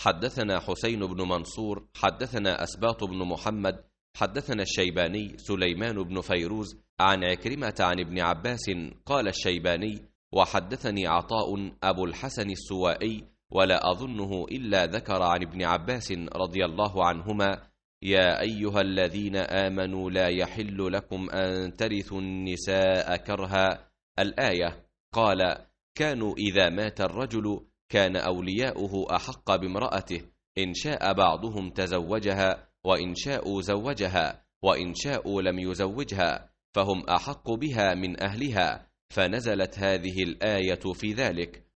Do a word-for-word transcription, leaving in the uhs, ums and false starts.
حدثنا حسين بن منصور حدثنا أسباط بن محمد حدثنا الشيباني سليمان بن فيروز عن عكرمة عن ابن عباس قال الشيباني: وحدثني عطاء أبو الحسن السوائي ولا أظنه إلا ذكر عن ابن عباس رضي الله عنهما: يا أيها الذين آمنوا لا يحل لكم أن ترثوا النساء كرها، الآية. قال: كانوا إذا مات الرجل كان أولياؤه أحق بامرأته، إن شاء بعضهم تزوجها وإن شاءوا زوجها وإن شاءوا لم يزوجها، فهم أحق بها من أهلها، فنزلت هذه الآية في ذلك.